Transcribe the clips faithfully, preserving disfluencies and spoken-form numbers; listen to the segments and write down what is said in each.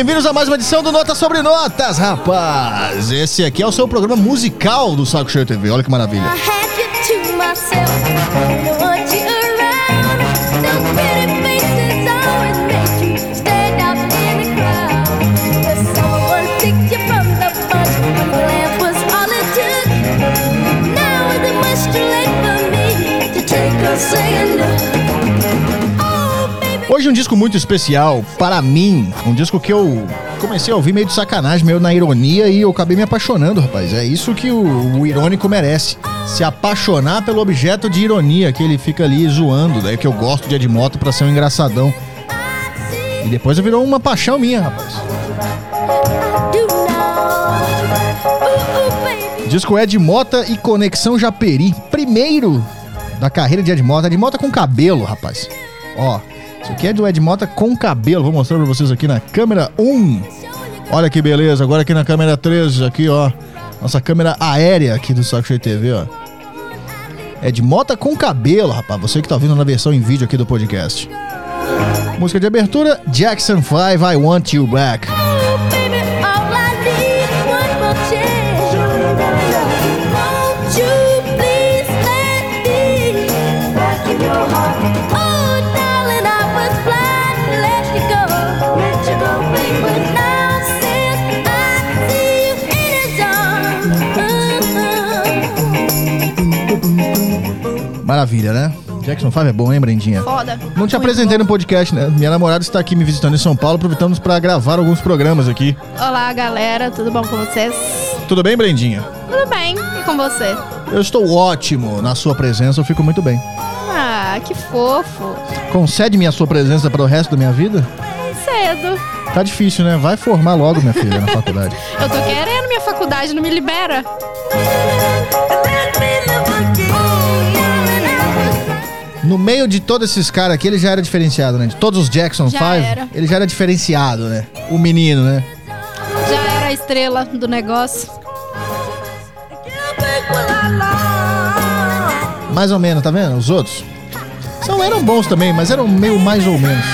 bem-vindos a mais uma edição do Notas sobre Notas, rapaz. Esse aqui é o seu programa musical do Saco Cheio T V, olha que maravilha. Hoje um disco muito especial para mim, um disco que eu comecei a ouvir meio de sacanagem, meio na ironia, e eu acabei me apaixonando, rapaz. É isso que o, o irônico merece, se apaixonar pelo objeto de ironia que ele fica ali zoando, daí que eu gosto de Ed Mota pra ser um engraçadão. E depois virou uma paixão minha, rapaz. Disco Ed Mota e Conexão Japeri, primeiro da carreira de Ed Mota. Ed Mota com cabelo, rapaz. Ó, isso aqui é do Ed Mota com cabelo. Vou mostrar pra vocês aqui na câmera um. Olha que beleza. Agora aqui na câmera três, aqui, ó. Nossa câmera aérea aqui do Saco Cheio T V, ó. Ed Mota com cabelo, rapaz. Você que tá ouvindo na versão em vídeo aqui do podcast. Música de abertura, Jackson five, I Want You Back. Maravilha, né? Jackson five é bom, hein, Brendinha? Foda. Não te apresentei no podcast, né? Minha namorada está aqui me visitando em São Paulo, aproveitamos para gravar alguns programas aqui. Olá, galera. Tudo bom com vocês? Tudo bem, Brendinha? Tudo bem. E com você? Eu estou ótimo na sua presença, eu fico muito bem. Ah, que fofo. Concede-me a sua presença para o resto da minha vida? Cedo. Tá difícil, né? Vai formar logo, minha filha, na faculdade. Eu tô querendo, minha faculdade não me libera. No meio de todos esses caras aqui, ele já era diferenciado, né? De todos os Jackson five, ele já era diferenciado, né? O menino, né? Já era a estrela do negócio. Mais ou menos, tá vendo? Os outros são, eram bons também, mas eram meio mais ou menos.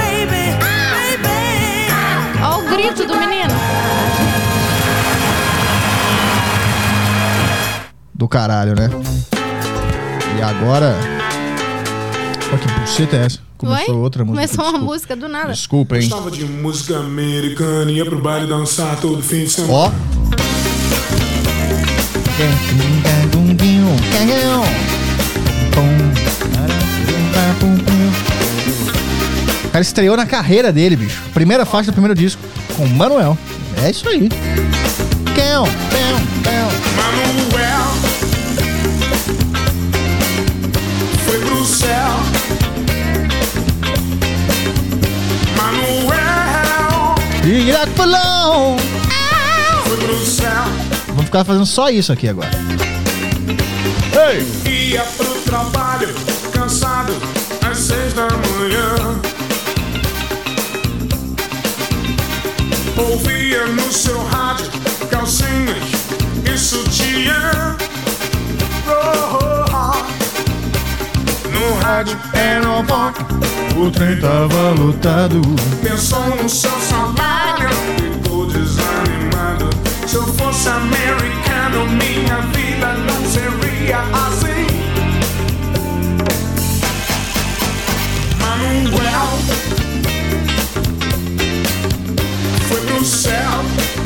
Olha o grito do menino. Do caralho, né? E agora... Olha que buceta é essa? Começou Oi? outra música. Começou uma desculpa. música do nada. Desculpa, hein? Gostava de música americana, ia pro baile dançar todo fim de semana. Ó. O cara estreou na carreira dele, bicho. Primeira faixa do primeiro disco, com Manuel. É isso aí. Manuel foi pro céu. Manuel foi pro céu. Vamos ficar fazendo só isso aqui agora. Ei! Ia pro trabalho, cansado, às seis da manhã. Ouvia no seu rádio calcinhas e sutiã. Oh, oh, oh. No rádio era um pop, O trem tava lotado. pensou no seu salário, ficou desanimado. Se eu fosse americano, minha vida não seria assim. Manuel foi pro céu.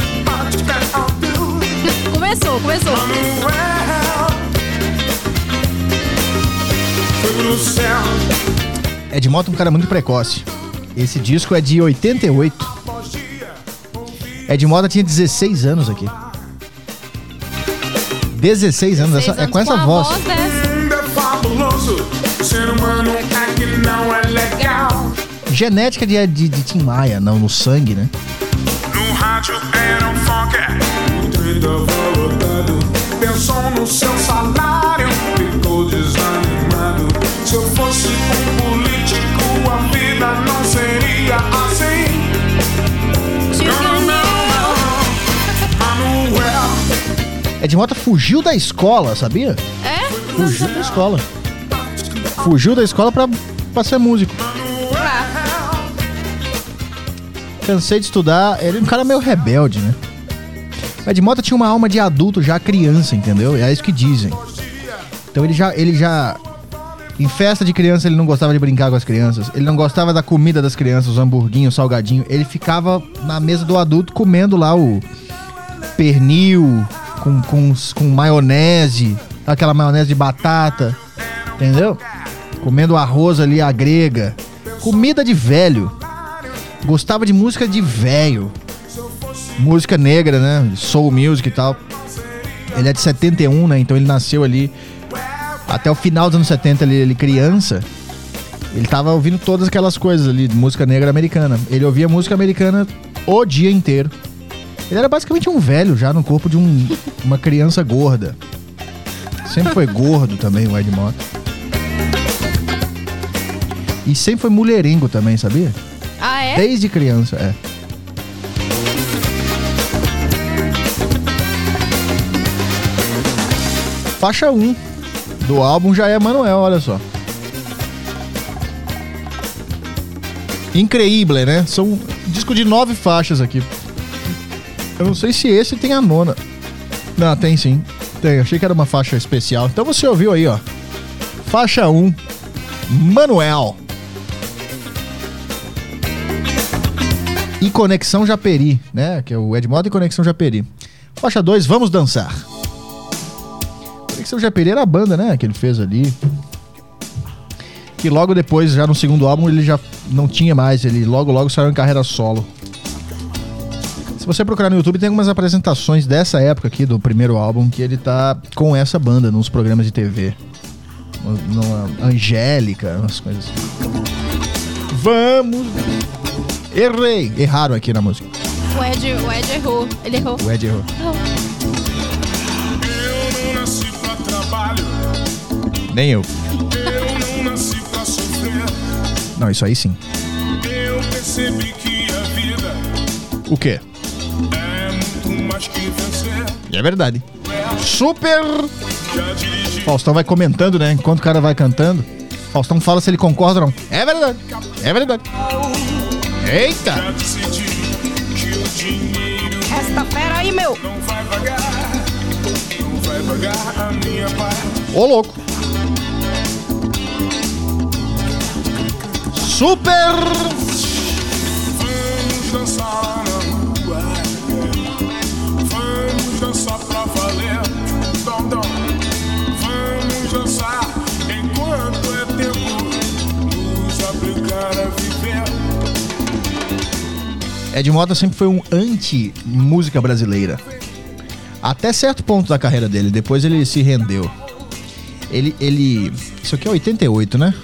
Começou, começou. Manuel foi pro céu. Ed Mota é um cara muito precoce. Esse disco é de oitenta e oito. Ed Mota tinha dezesseis anos aqui. dezesseis anos, essa, é com essa a voz. dessa. Mundo é fabuloso, ser humano é que não é legal. Genética de, de, de Tim Maia, não, no sangue, né? No rádio era um funk, o trem tava lotado. Pensou no seu salário, ficou desanimado. Se eu fosse um político, a vida não seria assim. Não, não, não, Manuel. Ed Mota fugiu da escola, sabia? É? Fugiu da escola. Fugiu da escola pra, pra ser músico. Cansei de estudar. Ele é um cara meio rebelde, né? O Ed Mota tinha uma alma de adulto já criança, entendeu? É isso que dizem. Então ele já, ele já... Em festa de criança ele não gostava de brincar com as crianças. Ele não gostava da comida das crianças, os hamburguinhos, o salgadinho. Ele ficava na mesa do adulto comendo lá o pernil com, com, com maionese, aquela maionese de batata, entendeu? Comendo arroz ali, a grega. Comida de velho. Gostava de música de velho. Música negra, né? Soul music e tal. Ele é de setenta e um, né? Então ele nasceu ali até o final dos anos setenta, ele, ele criança. Ele tava ouvindo todas aquelas coisas ali, de música negra americana. Ele ouvia música americana o dia inteiro. Ele era basicamente um velho já no corpo de um, uma criança gorda. Sempre foi gordo também o Ed Mota. E sempre foi mulherengo também, sabia? Ah, é? Desde criança, é. Faixa um do álbum já é Manuel, olha só. Increíble, né? São um disco de nove faixas aqui. Eu não sei se esse tem a nona. Não, tem sim. Tem, achei que era uma faixa especial. Então você ouviu aí, ó. Faixa um, Manuel. E Conexão Japeri, né? Que é o Ed Mota e Conexão Japeri. Faixa dois, Vamos Dançar. Conexão Japeri era a banda, né? Que ele fez ali. Que logo depois, já no segundo álbum, ele já não tinha mais. Ele logo, logo saiu em carreira solo. Se você procurar no YouTube, tem algumas apresentações dessa época aqui, do primeiro álbum, que ele tá com essa banda nos programas de T V. Numa Angélica, umas coisas assim. Vamos... Errei! Erraram aqui na música. O Ed, o Ed errou. Ele errou. O Ed errou. Eu não nasci pra trabalho. Nem eu. Eu não nasci pra sofrer. Não, isso aí sim. Eu percebi que a vida O quê? é muito mais que vencer. É verdade. Super! Já dirigi. Faustão vai comentando, né? Enquanto o cara vai cantando. Faustão fala se ele concorda ou não. É verdade. É verdade. Eita! Já decidi que o dinheiro Esta fera aí, meu. não vai pagar. Não vai pagar a minha paz. Ô, louco! Super! Vamos dançar na rua. Vamos dançar pra valer. Dom, dom. Vamos dançar enquanto é tempo. Nos obrigar a viver. Ed Mota sempre foi um anti-música brasileira. Até certo ponto da carreira dele. Depois ele se rendeu. Ele... ele... Isso aqui é oitenta e oito, né?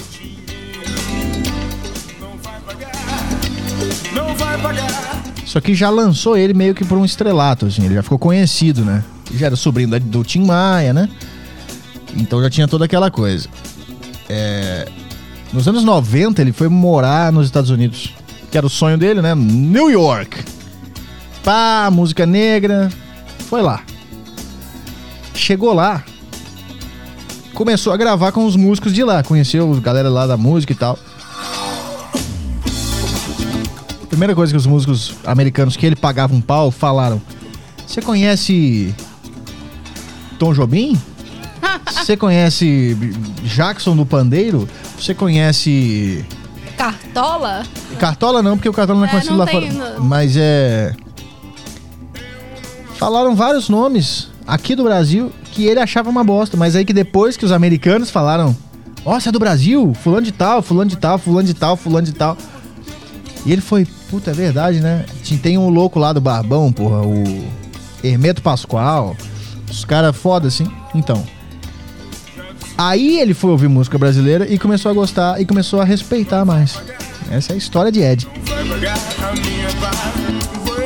Não vai pagar. Isso aqui já lançou ele meio que por um estrelato, assim. Ele já ficou conhecido, né? Ele já era sobrinho do Tim Maia, né? Então já tinha toda aquela coisa. É... Nos anos noventa ele foi morar nos Estados Unidos. Que era o sonho dele, né? New York. Pá, música negra. Foi lá. Chegou lá. Começou a gravar com os músicos de lá. Conheceu a galera lá da música e tal. Primeira coisa que os músicos americanos que ele pagava um pau falaram: você conhece Tom Jobim? Você conhece Jackson do Pandeiro? Você conhece... Cartola? Cartola não, porque o Cartola não é É, conhecido não lá tem, fora. não. Mas é... Falaram vários nomes aqui do Brasil que ele achava uma bosta. Mas aí que depois que os americanos falaram: ó, você é do Brasil? Fulano de tal, fulano de tal, fulano de tal, fulano de tal. E ele foi, puta, é verdade, né? Tem um louco lá do Barbão, porra, o Hermeto Pascoal. Os caras foda assim. Então... Aí ele foi ouvir música brasileira e começou a gostar e começou a respeitar mais. Essa é a história de Ed. Vai pagar a minha paz.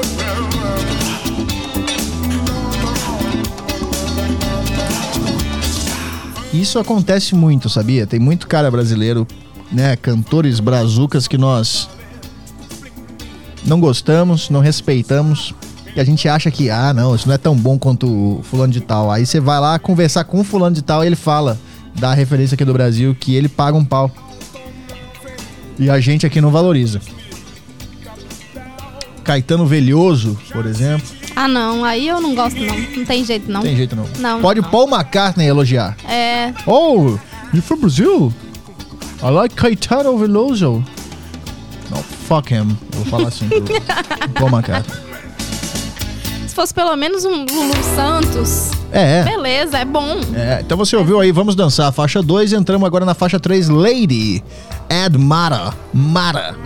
Isso acontece muito, sabia? Tem muito cara brasileiro, né? Cantores brazucas que nós não gostamos, não respeitamos. E a gente acha que, ah, não, isso não é tão bom quanto o fulano de tal. Aí você vai lá conversar com o fulano de tal e ele fala... da referência aqui do Brasil, que ele paga um pau. E a gente aqui não valoriza. Caetano Veloso, por exemplo. Ah, não. Aí eu não gosto, não. Não tem jeito, não. Tem jeito não. Não. Pode não. Paul McCartney elogiar. É. Oh, you from Brazil? I like Caetano Veloso. No, fuck him. Eu vou falar assim pro Paul McCartney. Se fosse pelo menos um Lulu Santos, É, é. beleza, é bom. É, então você ouviu aí, vamos dançar a faixa dois, entramos agora na faixa três, Lady, Ed Mara, Mara.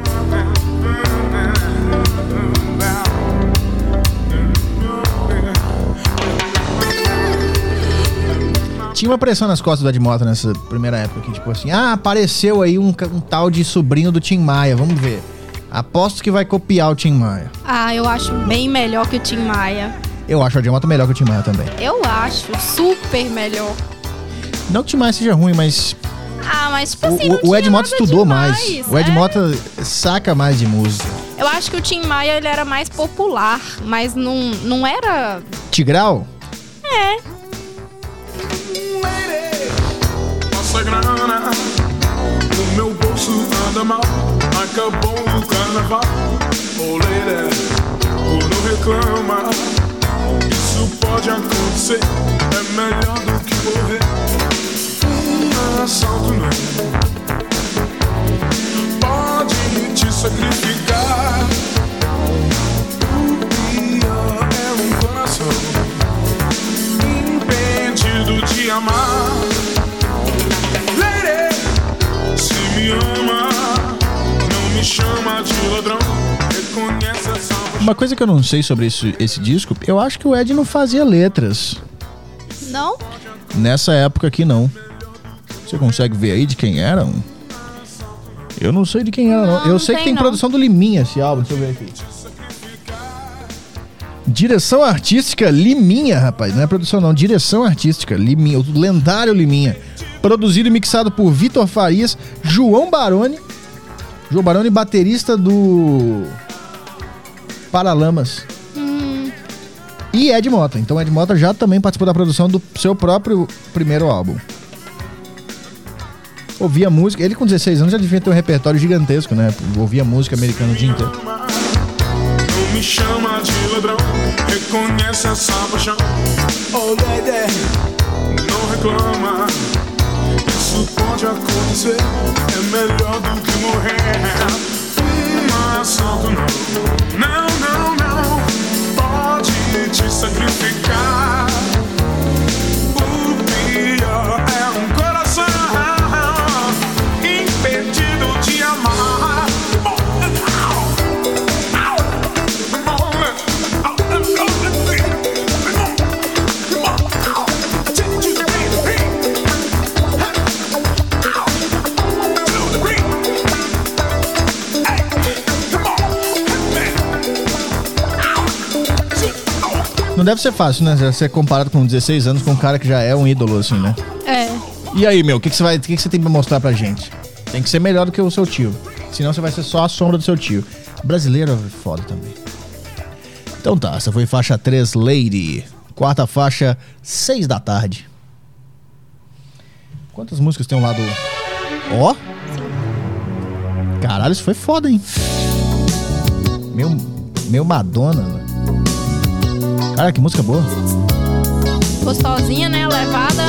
Tinha uma pressão nas costas do Ed Mota nessa primeira época, que tipo assim, ah, apareceu aí um, um tal de sobrinho do Tim Maia, vamos ver. Aposto que vai copiar o Tim Maia. Ah, eu acho bem melhor que o Tim Maia. Eu acho o Ed Mota melhor que o Tim Maia também. Eu acho super melhor. Não que o Tim Maia seja ruim, mas Ah, mas tipo o, assim, não o, o Ed tinha Mota nada estudou demais, mais. O Ed é. Mota saca mais de música. Eu acho que o Tim Maia, ele era mais popular, mas não, não era... Tigral? É. Passa grana, o meu bolso anda mal. Acabou o carnaval. Oh lady, oh, não reclama. Isso pode acontecer, é melhor do que morrer. Um assalto não pode te sacrificar. O pior é um coração impedido de amar. Lady, se me ama, não me chama de ladrão. Reconhece essa paixão. Uma coisa que eu não sei sobre esse, esse disco, eu acho que o Ed não fazia letras. Não? Nessa época aqui, não. Você consegue ver aí de quem eram? Eu não sei de quem era, não. Não, Eu não sei que tem, tem não. produção do Liminha esse álbum, deixa eu ver aqui. Direção artística Liminha, rapaz. Não é produção não, direção artística Liminha, o lendário Liminha. Produzido e mixado por Vitor Farias, João Baroni. João Baroni, baterista do Paralamas. Hum, E Ed Mota. Então Ed Mota já também participou da produção do seu próprio primeiro álbum. Ouvia música, ele com dezesseis anos já devia ter um repertório gigantesco, né? Ouvia música americana o dia inteiro. Não me chama de ladrão, reconhece essa paixão. Oh lady, não reclama. Isso pode acontecer, é melhor do que morrer. Um assalto não, não, não, não pode te sacrificar. O pior é um coração impedido de amar. Não deve ser fácil, né? Ser comparado com dezesseis anos com um cara que já é um ídolo, assim, né? é. E aí, meu, o que, que, você vai, o que, que você tem pra mostrar pra gente? Tem que ser melhor do que o seu tio. Senão você vai ser só a sombra do seu tio. Brasileiro é foda também. Então tá, essa foi faixa três, Lady. Quarta faixa, seis da tarde. Quantas músicas tem um lado... Ó! Caralho, isso foi foda, hein? Meu, meu Madonna, né? Cara, que música boa. Gostosinha, né? Levada.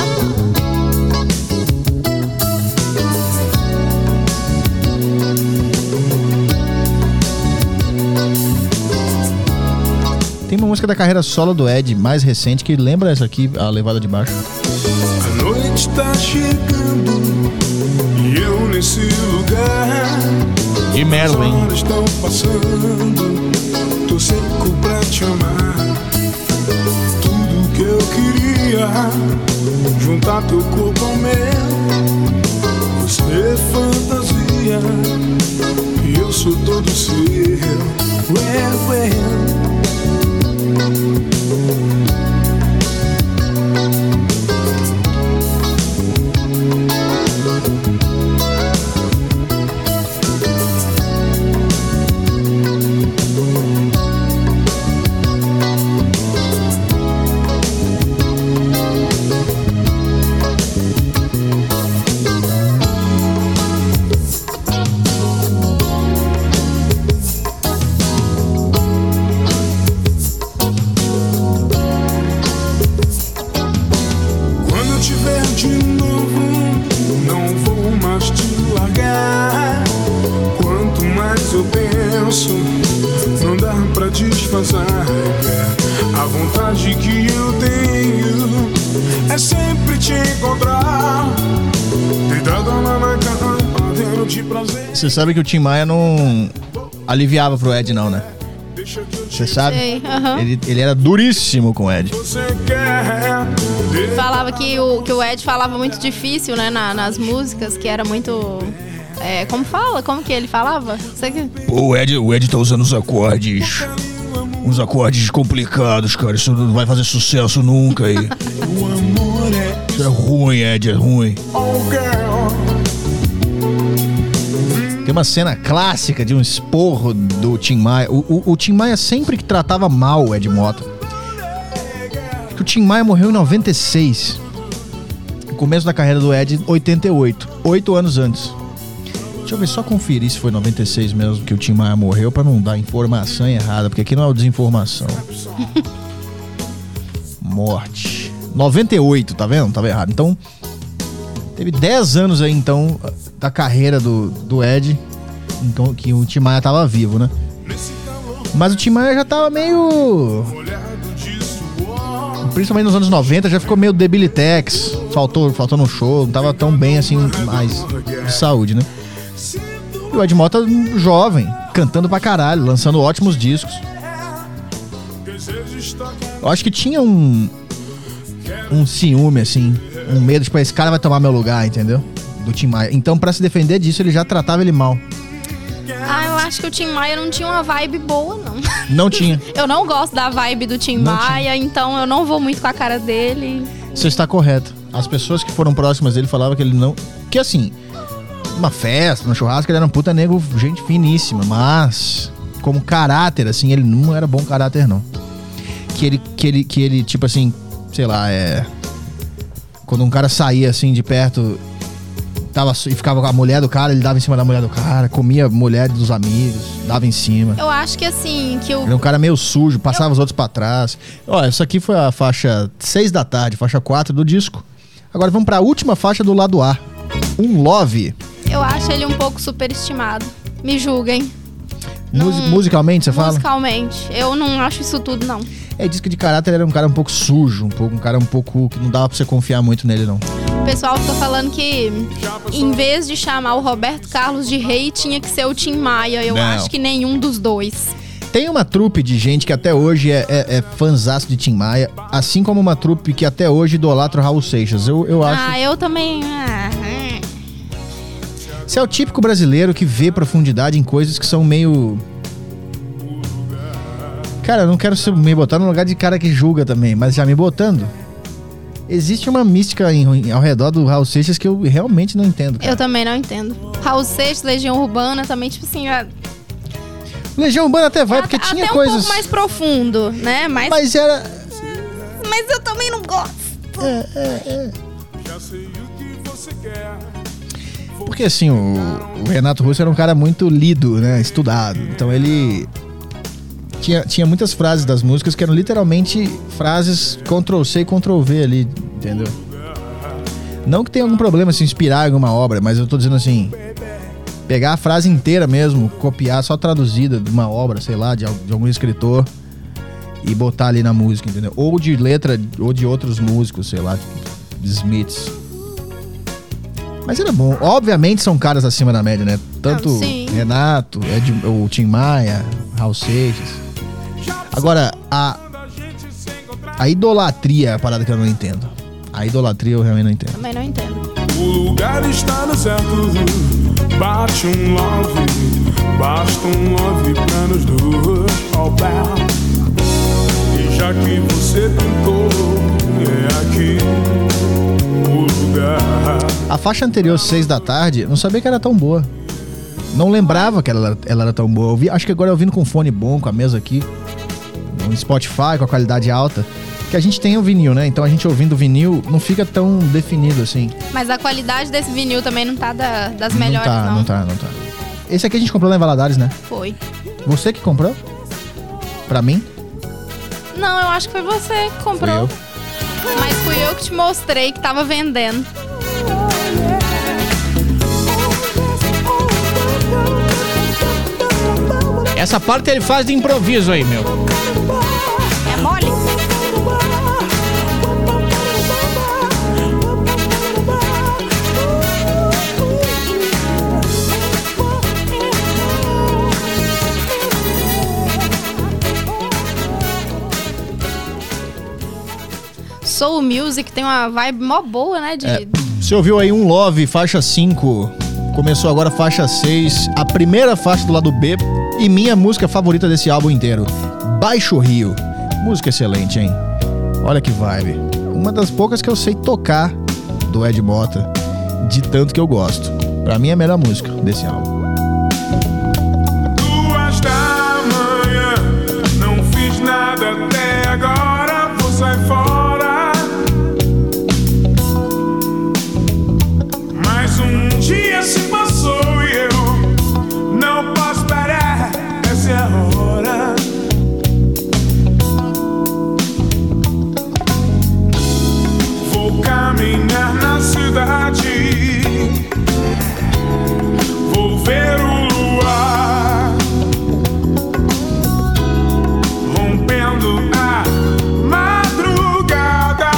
Tem uma música da carreira solo do Ed, mais recente, que lembra essa aqui, a levada de baixo. A noite tá chegando e eu nesse lugar. De As Merlin. horas estão passando, tô seco pra te amar. Tudo que eu queria, juntar teu corpo ao meu. Você é fantasia e eu sou todo seu. Well, well. de novo, não vou mais te largar. Quanto mais eu penso, não dá pra disfarçar. A vontade que eu tenho é sempre te encontrar, deitado lá na cama, batendo de prazer. Você sabe que o Tim Maia não aliviava pro Ed, não, né? Você sabe? Sei, aham. Ele, ele era duríssimo com o Ed. Você quer Falava que o, que o Ed falava muito difícil, né, na- nas músicas, que era muito... É, como fala? Como que ele falava? Você que... Pô, o Ed, o Ed tá usando uns acordes. Uns acordes complicados, cara. Isso não vai fazer sucesso nunca aí. o amor é Isso é ruim, Ed, é ruim. oh girl. Tem uma cena clássica de um esporro do Tim Maia. O, o, o Tim Maia sempre que tratava mal o Ed Mota. O Tim Maia morreu em noventa e seis. O começo da carreira do Ed, oitenta e oito. Oito anos antes. Deixa eu ver, só conferir se foi noventa e seis mesmo que o Tim Maia morreu, pra não dar informação errada, porque aqui não é o desinformação. Morte. noventa e oito, tá vendo? Tava errado. Então, teve dez anos aí, então, da carreira do, do Ed, então, que o Tim Maia tava vivo, né? Mas o Tim Maia já tava meio... Principalmente nos anos noventa, já ficou meio debilitex. Faltou, faltou no show, não tava tão bem assim, mais de saúde, né? E o Ed Mota, jovem, cantando pra caralho, lançando ótimos discos. Eu acho que tinha um... Um ciúme, assim, um medo, tipo, esse cara vai tomar meu lugar, entendeu? Do Tim Maia. Então, pra se defender disso, ele já tratava ele mal. Ah, eu acho que o Tim Maia não tinha uma vibe boa, não. Não tinha. Eu não gosto da vibe do Tim Não Maia, então eu não vou muito com a cara dele. Você está correto. As pessoas que foram próximas dele falavam que ele não... Que assim, numa festa, no churrasco, ele era um puta nego, gente finíssima. Mas, como caráter, assim, ele não era bom caráter, não. Que ele, que ele, que ele tipo assim, sei lá, é... Quando um cara saía, assim, de perto... Tava, e ficava com a mulher do cara, ele dava em cima da mulher do cara, comia a mulher dos amigos, dava em cima. Eu acho que assim, que o... Era um cara meio sujo, passava os outros pra trás. Ó, essa aqui foi a faixa seis da tarde, faixa quatro do disco. Agora vamos pra última faixa do lado A. Um Love. Eu acho ele um pouco superestimado. Me julguem. Musi- musicalmente, você fala? Musicalmente. Eu não acho isso tudo, não. É, diz que de caráter ele era um cara um pouco sujo, um, pouco, um cara um pouco que não dava pra você confiar muito nele, não. O pessoal fica falando que em vez de chamar o Roberto Carlos de rei, tinha que ser o Tim Maia. Eu Não. acho que nenhum dos dois. Tem uma trupe de gente que até hoje é, é, é fanzaço de Tim Maia, assim como uma trupe que até hoje idolatra o Raul Seixas. Eu, eu acho... Ah, eu também... Ah, hum. Você é o típico brasileiro que vê profundidade em coisas que são meio... Cara, eu não quero ser- me botar no lugar de cara que julga também, mas já me botando. Existe uma mística em- em- ao redor do Raul Seixas que eu realmente não entendo, cara. Eu também não entendo. Raul Seixas, Legião Urbana, também, tipo assim... ah, Legião Urbana até vai, porque até tinha um coisas... pouco mais profundo, né? Mas, mas... Mas era... eu também não gosto. Já sei o que você quer. Porque assim, o, o Renato Russo era um cara muito lido, né? Estudado. Então ele... Tinha, tinha muitas frases das músicas que eram literalmente frases control C e control V ali, entendeu? Não que tenha algum problema se inspirar em alguma obra, mas eu tô dizendo assim... Pegar a frase inteira mesmo, copiar só traduzida de uma obra, sei lá, de, al- de algum escritor e botar ali na música, entendeu? Ou de letra, ou de outros músicos, sei lá, tipo, de Smiths. Mas era bom. Obviamente são caras acima da média, né? Tanto Ah, sim. Renato, Ed, o Tim Maia, Raul Seixas. Agora, a, a idolatria é a parada que eu não entendo. A idolatria eu realmente não entendo. Também não entendo. O lugar está deserto. Bate um love, basta um love pra nos dois ao pé. E já que você tentou, é aqui o lugar. A faixa anterior, seis da tarde, eu não sabia que era tão boa. Não lembrava que ela, era- ela era tão boa. Eu vi, acho que agora eu ouvindo com fone bom, com a mesa aqui, no Spotify, com a qualidade alta. Que a gente tem o vinil, né? Então a gente ouvindo o vinil não fica tão definido assim. Mas a qualidade desse vinil também não tá da- das melhores, não tá, não. não tá, não tá. Esse aqui a gente comprou lá em Valadares, né? Foi. Você que comprou? Pra mim? Não, eu acho que foi você que Fui comprou. eu. Mas fui eu que te mostrei que tava vendendo. Essa parte ele faz de improviso aí, meu. É mole? Soul Music tem uma vibe mó boa, né? De... É, você ouviu aí um Love, faixa cinco. Começou agora faixa seis. A primeira faixa do lado B. E minha música favorita desse álbum inteiro. Baixo Rio. Música excelente, hein? Olha que vibe. Uma das poucas que eu sei tocar do Ed Motta. De tanto que eu gosto. Pra mim é a melhor música desse álbum. Duas da manhã, não fiz nada até agora, vou sair fora. Mais um dia se passou e eu não posso parar, essa é a hora. Vou caminhar na cidade, vou ver o luar rompendo a madrugada,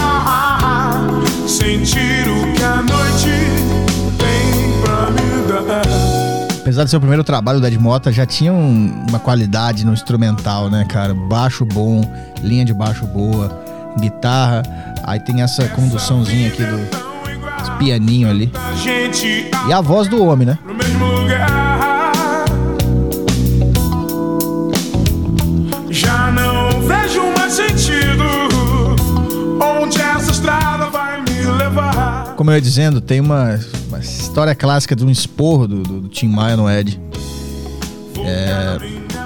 sentir o que a noite tem pra me dar. Apesar de ser o primeiro trabalho do Ed Motta, já tinha um- uma qualidade no instrumental, né, cara? Baixo bom, linha de baixo boa, guitarra. Aí tem essa conduçãozinha aqui do esse pianinho ali. A gente E a voz do homem, né? no mesmo lugar. Já não vejo mais sentido onde essa estrada vai me levar. Como eu ia dizendo, tem uma, uma história clássica de um esporro do, do, do Tim Maia no Ed. É...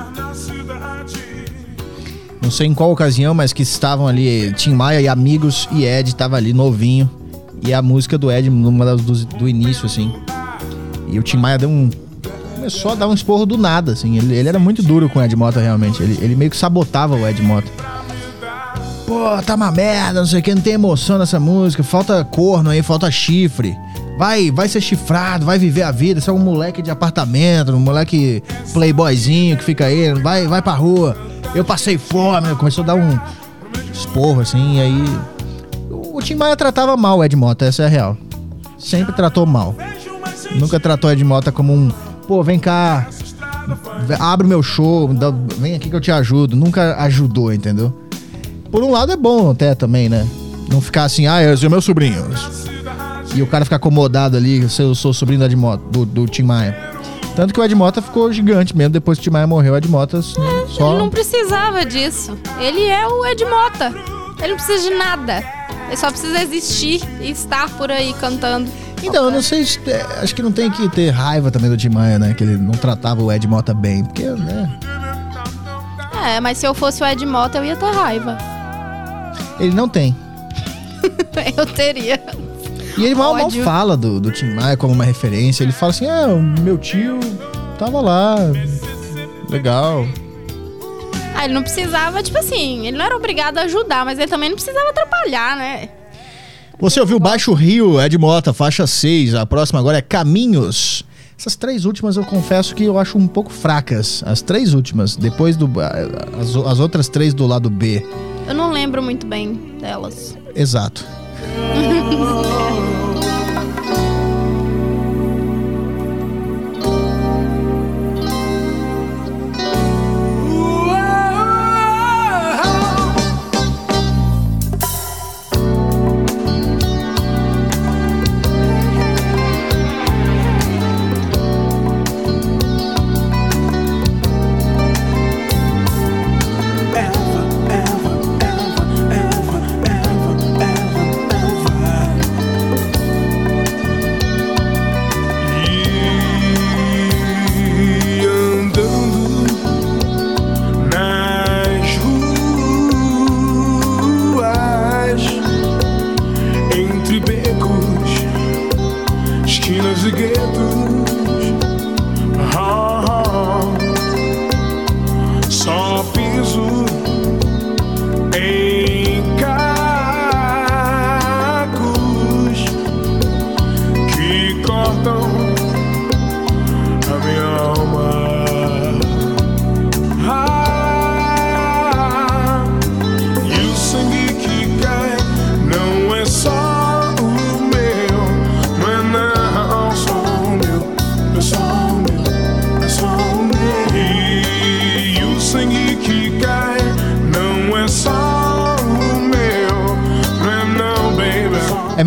Não sei em qual ocasião, mas que estavam ali, Tim Maia e amigos, e Ed tava ali novinho. E a música do Ed, numa das do, do início, assim. E o Tim Maia deu um... começou a dar um esporro do nada, assim. Ele, ele era muito duro com o Ed Motta, realmente. Ele, ele meio que sabotava o Ed Motta. Pô, tá uma merda, não sei o que, não tem emoção nessa música. Falta corno aí, falta chifre. Vai, vai ser chifrado, vai viver a vida. Você é um moleque de apartamento, um moleque playboyzinho que fica aí. Vai, vai pra rua. Eu passei fome. Começou a dar um esporro, assim, e aí... O Tim Maia tratava mal o Ed Motta, essa é a real. Sempre tratou mal. Nunca tratou o Ed Motta como um... Pô, vem cá, abre o meu show, dá- vem aqui que eu te ajudo. Nunca ajudou, entendeu? Por um lado é bom até também, né? Não ficar assim, ah, esse é meu sobrinho. E o cara ficar acomodado ali, eu sou, eu sou sobrinho do, Ed Motta, do, do Tim Maia. Tanto que o Ed Motta ficou gigante mesmo, depois que o Tim Maia morreu, o Ed Motta assim, só... Ele não precisava disso. Ele é o Ed Motta. Ele não precisa de nada. Ele só precisa existir e estar por aí cantando. Então, eu não sei, se- é, acho que não tem que ter raiva também do Tim Maia, né? Que ele não tratava o Ed Motta bem, porque, né? É, mas se eu fosse o Ed Motta, eu ia ter raiva. Ele não tem. Eu teria. E ele mal, mal Ódio. fala do, do Tim Maia como uma referência. Ele fala assim, ah, o meu tio tava lá, legal. Ah, ele não precisava, tipo assim, ele não era obrigado a ajudar, mas ele também não precisava atrapalhar, né? Você ouviu Baixo Rio, Ed Motta, faixa seis. A próxima agora é Caminhos. Essas três últimas eu confesso que eu acho um pouco fracas. As três últimas, depois do... As, as outras três do lado B. Eu não lembro muito bem delas. Exato.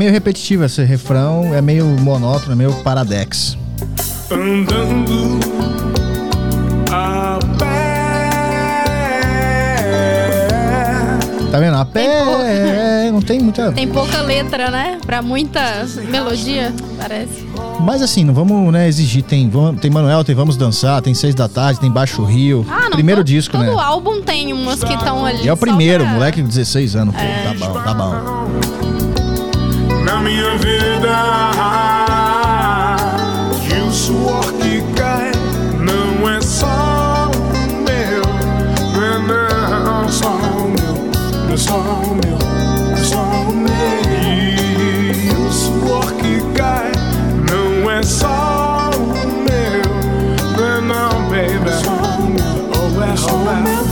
meio repetitivo, esse refrão é meio monótono, é meio paradex. Andando a pé. Tá vendo? A pé, não tem muita... Tem pouca letra, né? Pra muita melodia, parece. Mas assim, não vamos, né, exigir. Tem, vamos, tem Manuel, tem Vamos Dançar, tem Seis da Tarde, tem Baixo Rio. Ah, não, primeiro todo, disco, todo né? Todo álbum tem umas que estão ali. E é o só primeiro, pra... moleque de dezesseis anos. Pô, É. tá bom, tá bom. Na minha vida, e o suor que cai não é só meu, não é só meu, não é só meu, é só meu. E o suor que cai não é só meu, não, não, baby, é só meu, oh, é só meu.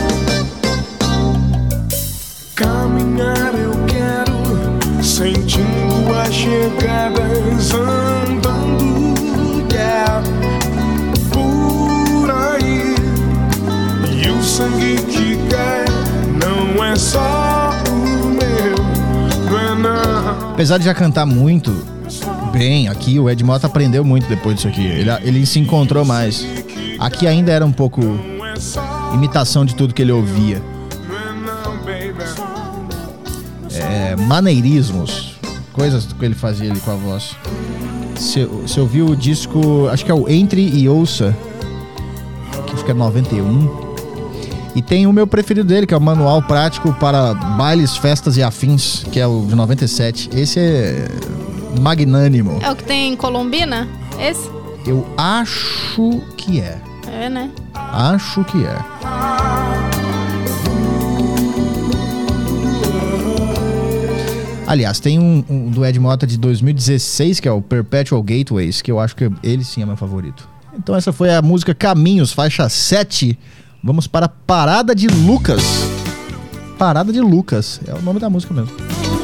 Caminhar eu quero, sentindo as chegadas, andando, yeah, por aí. E o sangue que cai não é só o meu, não é não. Apesar de já cantar muito bem aqui, o Ed Mota aprendeu muito depois disso aqui. Ele, ele se encontrou mais. Aqui ainda era um pouco imitação de tudo que ele ouvia. É, maneirismos, coisas que ele fazia ali com a voz. Você ouviu o disco, acho que é o Entre e Ouça, que fica noventa e um. E tem o meu preferido dele, que é o Manual Prático para Bailes, Festas e Afins, que é o de noventa e sete. Esse é magnânimo. É o que tem em Colombina? Esse? Eu acho que é. É, né? Acho que é. Aliás, tem um, um do Ed Mota de dois mil e dezesseis, que é o Perpetual Gateways, que eu acho que ele sim é meu favorito. Então essa foi a música Caminhos, faixa sete. Vamos para Parada de Lucas. Parada de Lucas, é o nome da música mesmo.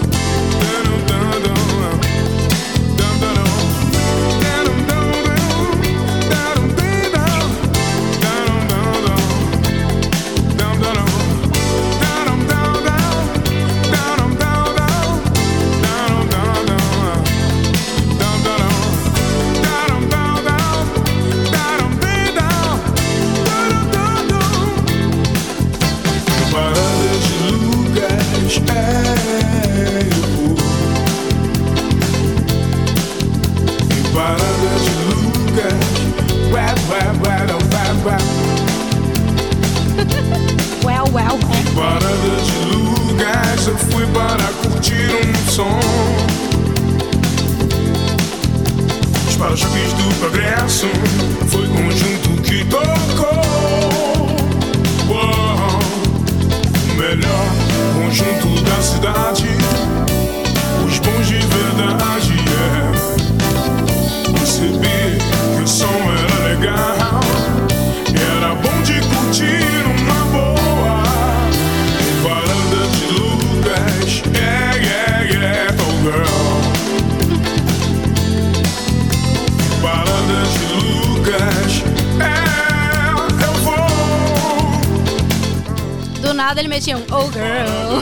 Ele metia um oh girl.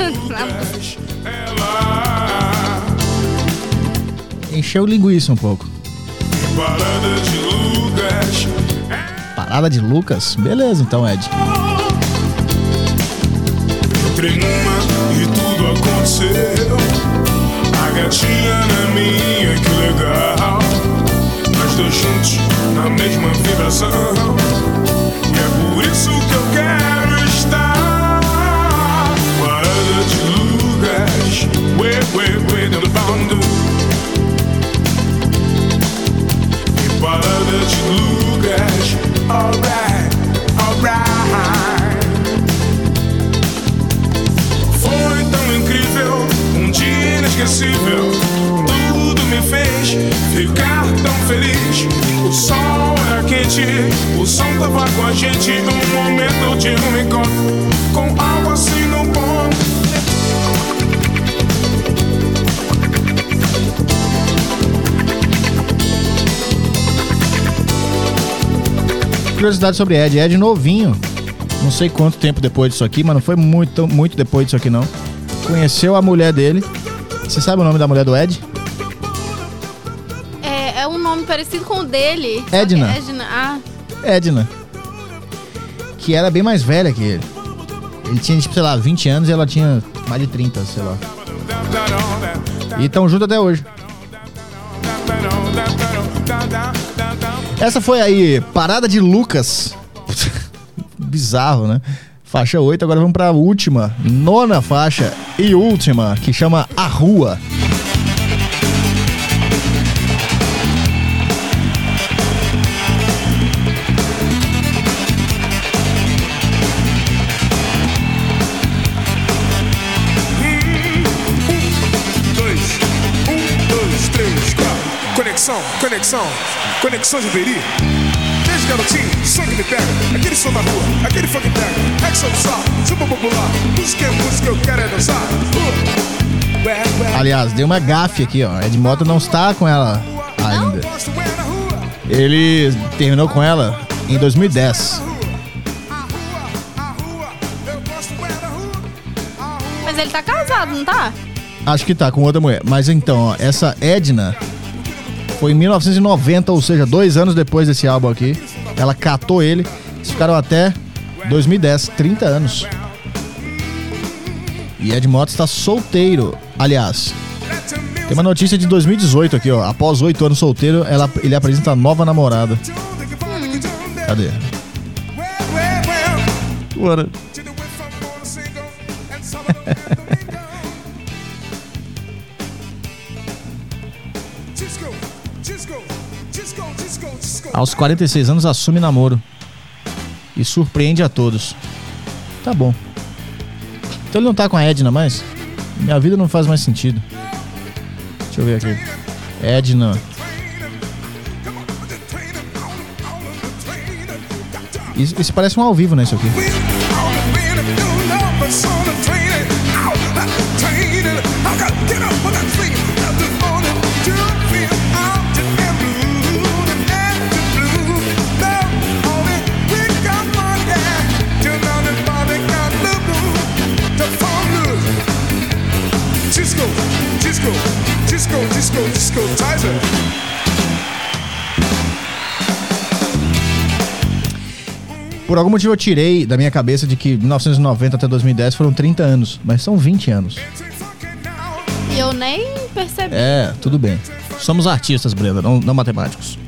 Encheu linguiça um pouco. Parada de Lucas. Parada de Lucas? Beleza então, Ed. Entrei numa e tudo aconteceu. A gatinha na minha, que legal. Nós dois juntos na mesma vibração. E é por isso que eu quero estar. Way, way, way down the boundary. E parada de Lucas. Alright, alright. Foi tão incrível, um dia inesquecível. Tudo me fez ficar tão feliz. O sol era quente, o som tava com a gente. Um momento de um encontro, com algo assim no ponto. Curiosidade sobre Ed. Ed novinho, não sei quanto tempo depois disso aqui, mas não foi muito, muito depois disso aqui não. Conheceu a mulher dele Você sabe o nome da mulher do Ed? É, é um nome parecido com o dele. só que Edna. Edna. Ah, Edna. Que era bem mais velha que ele. Ele tinha, tipo, sei lá, vinte anos e ela tinha mais de trinta, sei lá. E estão juntos até hoje. Essa foi aí, Parada de Lucas. Bizarro, né? Faixa oito, agora vamos pra última, nona faixa e última, que chama A Rua. Conexão, conexão, conexão Japeri. Desde garotinho, som que me pega. Aquele som da rua, aquele funk pega. Exo só, super popular. Música é música, eu quero é dançar. Uh. Ué, ué. Aliás, deu uma gafe aqui, ó. Ed Mota não está com ela ainda. Ele terminou com ela em dois mil e dez. mas ele tá casado, não tá? Acho que tá com outra mulher. Mas então, ó, essa Edna foi em mil novecentos e noventa, ou seja, dois anos depois desse álbum aqui. Ela catou ele. Eles ficaram até dois mil e dez, trinta anos. E Ed Mota está solteiro. Aliás, tem uma notícia de dois mil e dezoito aqui, ó. Após oito anos solteiro, ela, ele apresenta a nova namorada. Hum. Cadê? Bora. Aos quarenta e seis anos assume namoro e surpreende a todos. Tá bom. Então ele não tá com a Edna mais? Minha vida não faz mais sentido. Deixa eu ver aqui. Edna. Isso, isso parece um ao vivo, né, isso aqui. Disco, disco, disco, disco, disco, Tizer. Por algum motivo eu tirei da minha cabeça de que mil novecentos e noventa até dois mil e dez foram trinta anos, mas são vinte anos. E eu nem percebi. É, tudo bem. Somos artistas, Brenda, não, não matemáticos.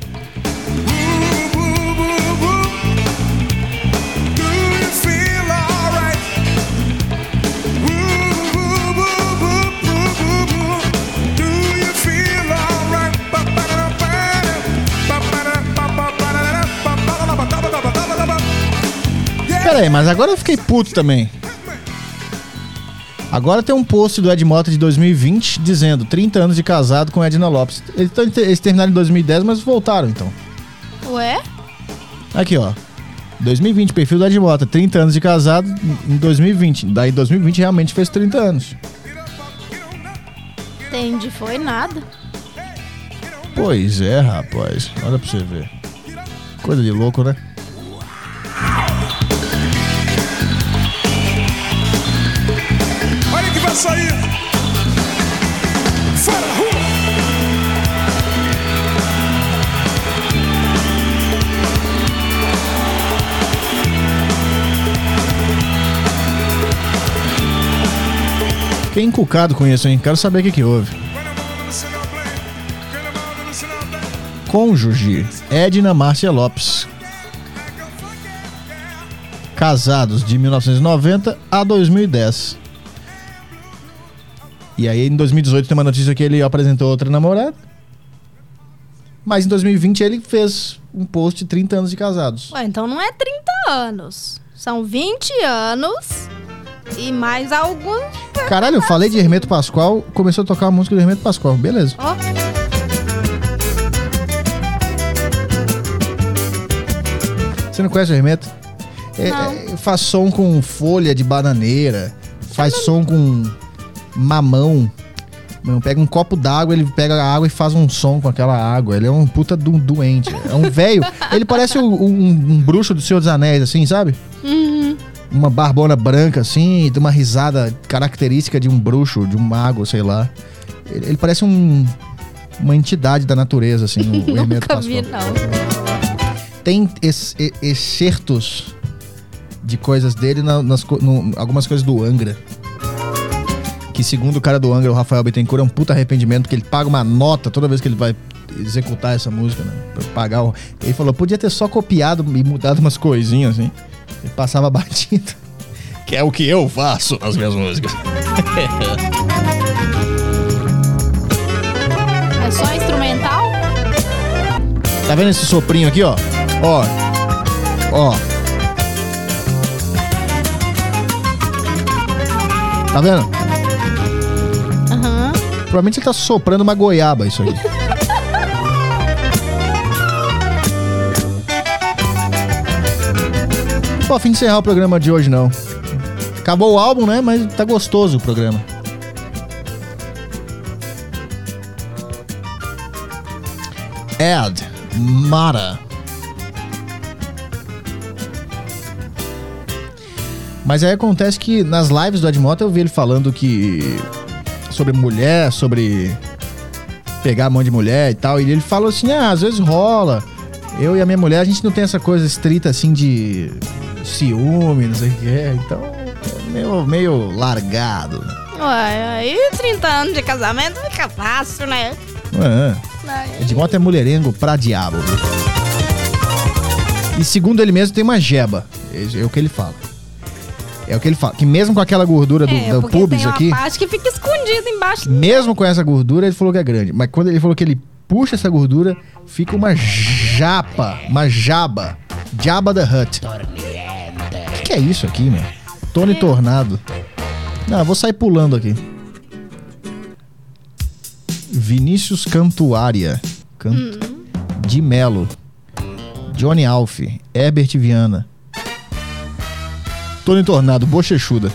Pera aí, mas agora eu fiquei puto também. Agora tem um post do Ed Mota de dois mil e vinte dizendo trinta anos de casado com Edna Lopes. Eles, eles terminaram em dois mil e dez, mas voltaram então. Ué? Aqui, ó. dois mil e vinte, perfil do Ed Mota, trinta anos de casado em dois mil e vinte. Daí dois mil e vinte realmente fez trinta anos. Entendi, foi nada. Pois é, rapaz. Olha pra você ver. Coisa de louco, né? Olha que vai sair. Fora a rua. Fiquei encucado com isso, hein? Quero saber o que que houve. Cônjuge, Edna Márcia Lopes. Casados de mil novecentos e noventa a dois mil e dez. E aí em dois mil e dezoito tem uma notícia que ele apresentou outra namorada. Mas em dois mil e vinte ele fez um post de trinta anos de casados. Ué, então não é trinta anos. São vinte anos e mais alguns. Caralho, eu falei de Hermeto Pascoal, começou a tocar a música do Hermeto Pascoal. Beleza. Ó. Você não conhece o Hermeto? É, Não. é, faz som com folha de bananeira, faz som com mamão. Mano, pega um copo d'água, ele pega a água e faz um som com aquela água. Ele é um puta do, doente. É um velho. Ele parece um, um, um bruxo do Senhor dos Anéis, assim, sabe? Uhum. Uma barbona branca, assim, e tem uma risada característica de um bruxo, de um mago, sei lá. Ele, ele parece um, uma entidade da natureza, assim, o Hermeto Nunca vi, Pascoal. não. Tem ex, ex, excertos de coisas dele na, nas no, algumas coisas do Angra. Que segundo o cara do Angra, o Rafael Bittencourt, é um puta arrependimento, que ele paga uma nota toda vez que ele vai executar essa música, né? Pra pagar o... Ele falou, podia ter só copiado e mudado umas coisinhas, assim. Ele passava batido. Que é o que eu faço nas minhas músicas. É só instrumental? Tá vendo esse soprinho aqui, ó? Ó. Ó. Tá vendo? Aham. Uhum. Provavelmente ele tá soprando uma goiaba, isso aí. Pô, fim de encerrar o programa de hoje, não. Acabou o álbum, né? Mas tá gostoso o programa. Ed Mara. Mas aí acontece que nas lives do Ed Mota eu vi ele falando que... sobre mulher, sobre pegar a mão de mulher e tal. E ele falou assim, ah, às vezes rola. Eu e a minha mulher, a gente não tem essa coisa estrita assim de ciúme, não sei o que é. Então, é meio, meio largado. Ué, aí trinta anos de casamento fica fácil, né? É. Ed Mota é mulherengo pra diabo. Viu? E segundo ele mesmo, tem uma jeba. É o que ele fala. É o que ele fala. Que mesmo com aquela gordura do, é, do pubis aqui... tem uma parte que fica escondida embaixo. Mesmo com essa gordura, ele falou que é grande. Mas quando ele falou que ele puxa essa gordura, fica uma japa. Uma jaba. Jabba the Hutt. O que, que é isso aqui, meu? Tony é. Tornado. Não, vou sair pulando aqui. Vinícius Cantuária. Cant... Hum. Di Mello. Johnny Alf. Herbert Viana. Tony Tornado, bochechuda.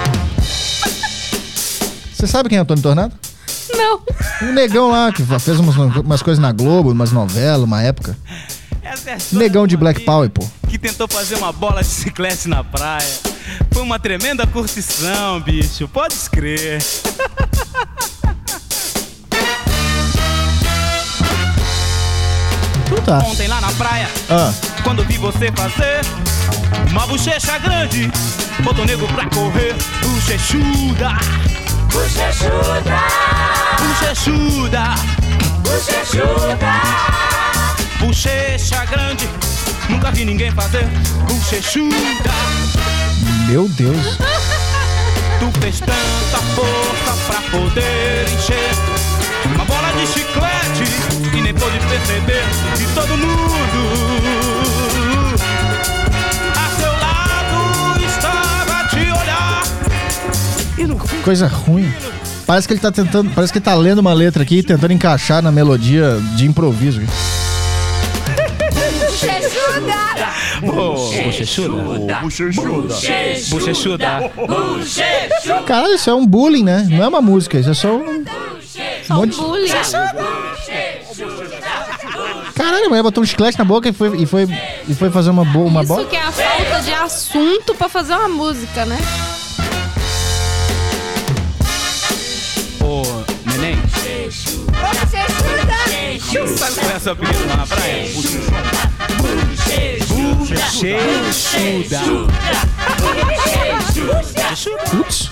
Você sabe quem é o Tony Tornado? Não. Um negão lá que fez umas, umas coisas na Globo, umas novelas, uma época. Essa é a negão de Black Power, pô. Que tentou fazer uma bola de chiclete na praia. Foi uma tremenda curtição, bicho. Pode crer. Então tá. Ontem lá na praia, ah. quando vi você fazer uma bochecha grande, botou nego pra correr. Bochechuda, bochechuda, bochechuda, bochechuda, bochecha grande, nunca vi ninguém fazer. Bochechuda. Meu Deus. Tu fez tanta força pra poder encher uma bola de chiclete e nem pôde perceber que todo mundo a seu lado estava a te olhar. E no fim, coisa ruim. Parece que ele tá tentando, parece que ele tá lendo uma letra aqui, tentando encaixar na melodia de improviso. Bochechuda. Bochechuda. Bochechuda. Bochechuda. Caralho, isso é um bullying, né? Não é uma música, isso é só um... Só um monte... bullying. Caralho, a mulher botou um chiclete na boca e foi, e foi, e foi fazer uma, bo uma Isso bola? que é a falta de assunto pra fazer uma música, né? Ô, neném. Sabe qual é a sua apelido lá na praia? Bochechuda. Putz.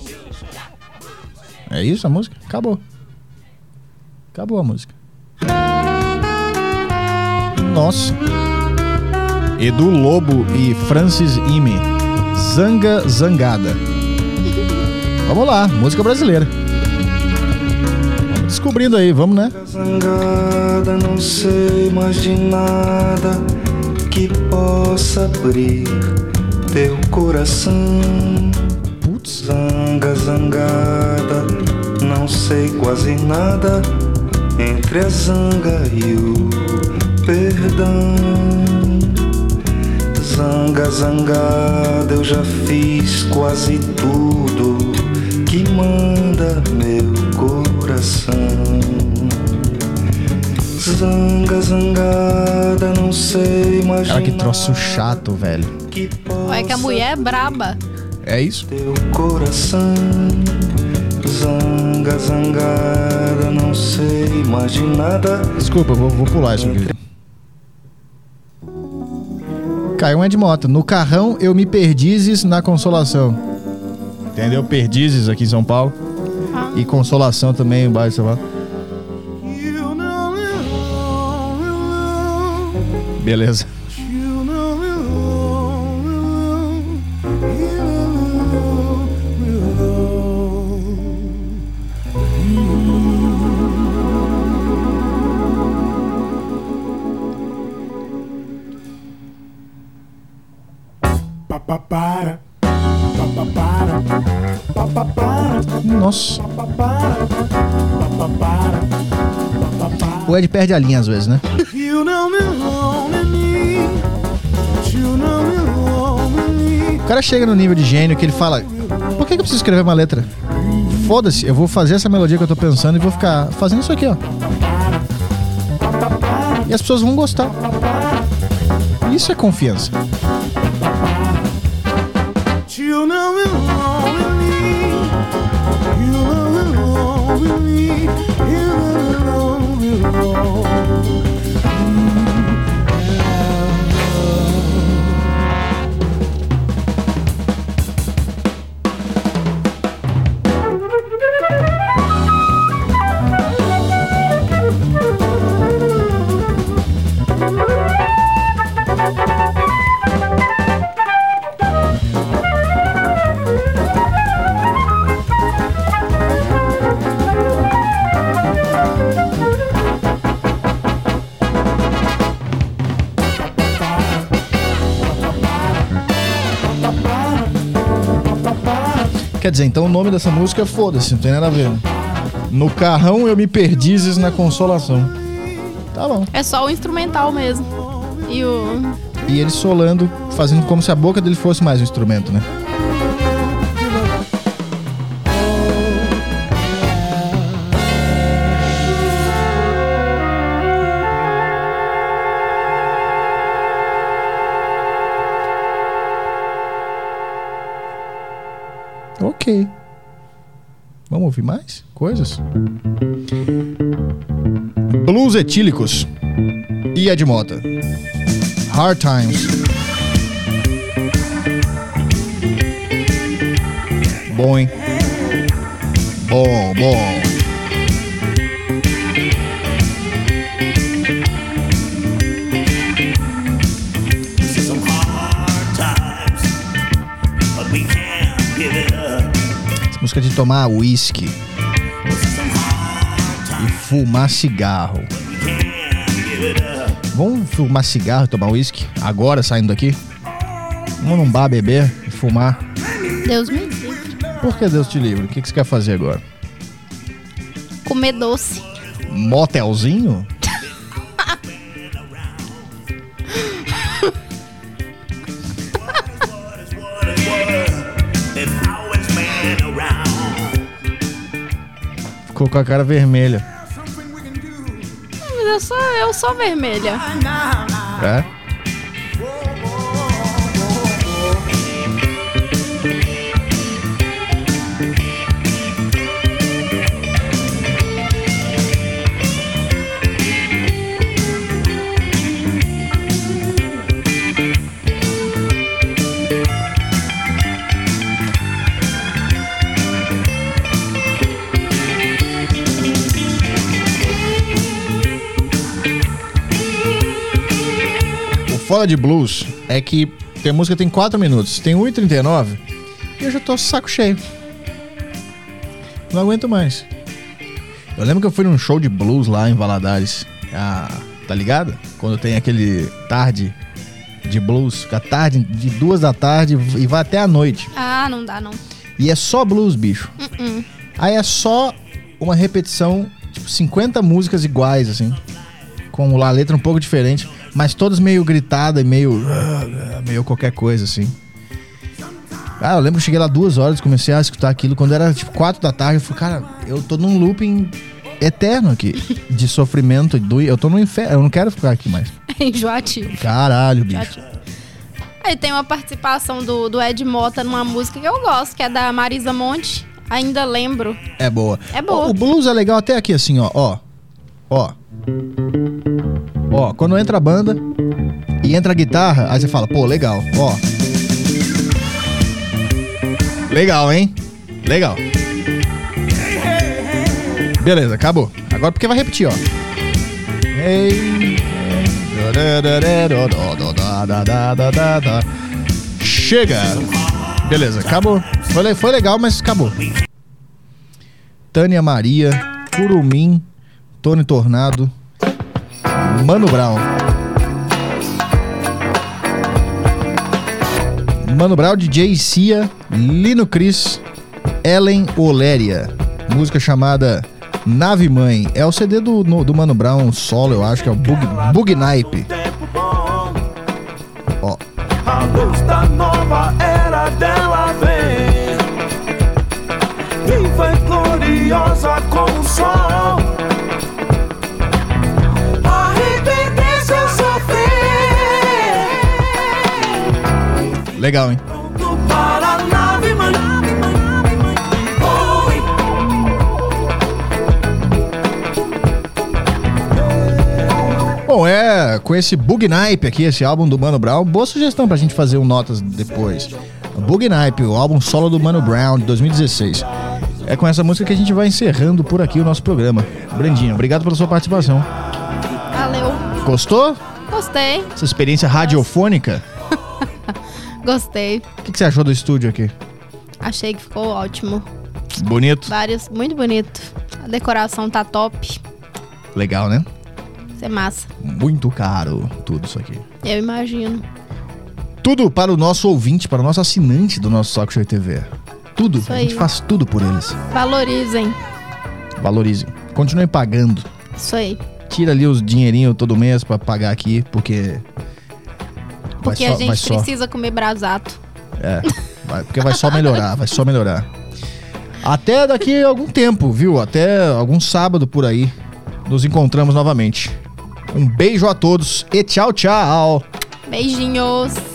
É isso a música? Acabou. Acabou a música. Nossa. Edu Lobo e Francis Ime. Zanga Zangada. Vamos lá, música brasileira. Vamos descobrindo aí, vamos, né? Zangada, não sei mais de nada que possa abrir teu coração. Putz. Zanga, zangada, não sei quase nada entre a zanga e o perdão. Zanga, zangada, eu já fiz quase tudo que manda meu coração. Zanga, zangada, não sei mais. Cara, que troço chato, velho. Olha que a mulher é braba. É isso? Teu coração. zanga, zangada, não sei mais de nada. Desculpa, eu vou, vou pular isso aqui. Caiu um Ed Mota. No carrão eu me perdizes na consolação. Entendeu? Perdizes aqui em São Paulo. Ah. E consolação também em bairro de São Paulo. Beleza. Nossa. O Ed perde a linha às vezes, né? O cara chega no nível de gênio que ele fala: por que eu preciso escrever uma letra? Foda-se, eu vou fazer essa melodia que eu tô pensando e vou ficar fazendo isso aqui, ó. E as pessoas vão gostar. Isso é confiança. Quer dizer, então o nome dessa música é foda-se, não tem nada a ver. Né? No carrão eu me perdizes na consolação. Tá bom. É só o instrumental mesmo. E o... E ele solando, fazendo como se a boca dele fosse mais um instrumento, né? Ok. Vamos ouvir mais coisas? Blues etílicos e Ed Mota. Hard Times. Bom, hein? Bom, bom. Música de tomar uísque e fumar cigarro. Vamos fumar cigarro e tomar uísque agora, saindo daqui? Vamos num bar beber e fumar. Deus me livre. Por que Deus te livre? O que que você quer fazer agora? Comer doce. Motelzinho? Ficou com a cara vermelha. Mas eu sou, eu sou vermelha. É? Foda de blues é que tem música que tem quatro minutos, tem um e trinta e nove e eu já tô saco cheio. Não aguento mais. Eu lembro que eu fui num show de blues lá em Valadares. Ah, tá ligado? Quando tem aquele tarde de blues, fica tarde de duas da tarde e vai até a noite. Ah, não dá não. E é só blues, bicho. Uh-uh. Aí é só uma repetição, tipo cinquenta músicas iguais, assim, com a letra um pouco diferente, mas todas meio gritada e meio... meio qualquer coisa, assim. Ah, eu lembro que eu cheguei lá duas horas e comecei a escutar aquilo. Quando era, tipo, quatro da tarde, eu falei, cara, eu tô num looping eterno aqui. De sofrimento. Do... Eu tô no inferno, eu não quero ficar aqui mais. Enjoativo. Caralho, bicho. Aí tem uma participação do, do Ed Mota numa música que eu gosto, que é da Marisa Monte. Ainda lembro. É boa. É boa. O blues é legal até aqui, assim, ó. Ó. Ó. Ó, quando entra a banda e entra a guitarra, aí você fala, pô, legal. Ó. Legal, hein? Legal. Beleza, acabou. Agora porque vai repetir, ó. Chega. Beleza, acabou. Foi, foi legal, mas acabou. Tânia Maria, Curumim, Tony Tornado, Mano Brown. Mano Brown, D J Cia, Lino Cris, Ellen Oléria. Música chamada Nave Mãe. É o C D do, no, do Mano Brown solo, eu acho que é o Bug, Bug Naipe. Ó. A luz da nova era dela vem, viva e gloriosa como o sol. Arrepender-se eu sofrer. Legal, hein? Pronto para a nave mãe. Bom, é com esse Bug Naipe aqui, esse álbum do Mano Brown. Boa sugestão pra gente fazer um Notas depois. Bug Naipe, o álbum solo do Mano Brown de dois mil e dezesseis. É com essa música que a gente vai encerrando por aqui o nosso programa. Brandinha, obrigado pela sua participação. Valeu. Gostou? Gostei. Essa experiência radiofônica? Gostei. O que, que você achou do estúdio aqui? Achei que ficou ótimo. Bonito? Vários, muito bonito. A decoração tá top. Legal, né? Isso é massa. Muito caro tudo isso aqui. Eu imagino. Tudo para o nosso ouvinte, para o nosso assinante do nosso Talk Show T V. Tudo. Isso a gente aí. faz tudo por eles. Valorizem. Valorizem. Continuem pagando. Isso aí. Tira ali os dinheirinhos todo mês pra pagar aqui, porque... Porque vai a só, vai gente só, precisa comer brasato. É, vai, porque vai só melhorar, vai só melhorar. Até daqui a algum tempo, viu? Até algum sábado por aí, nos encontramos novamente. Um beijo a todos e tchau, tchau. Beijinhos.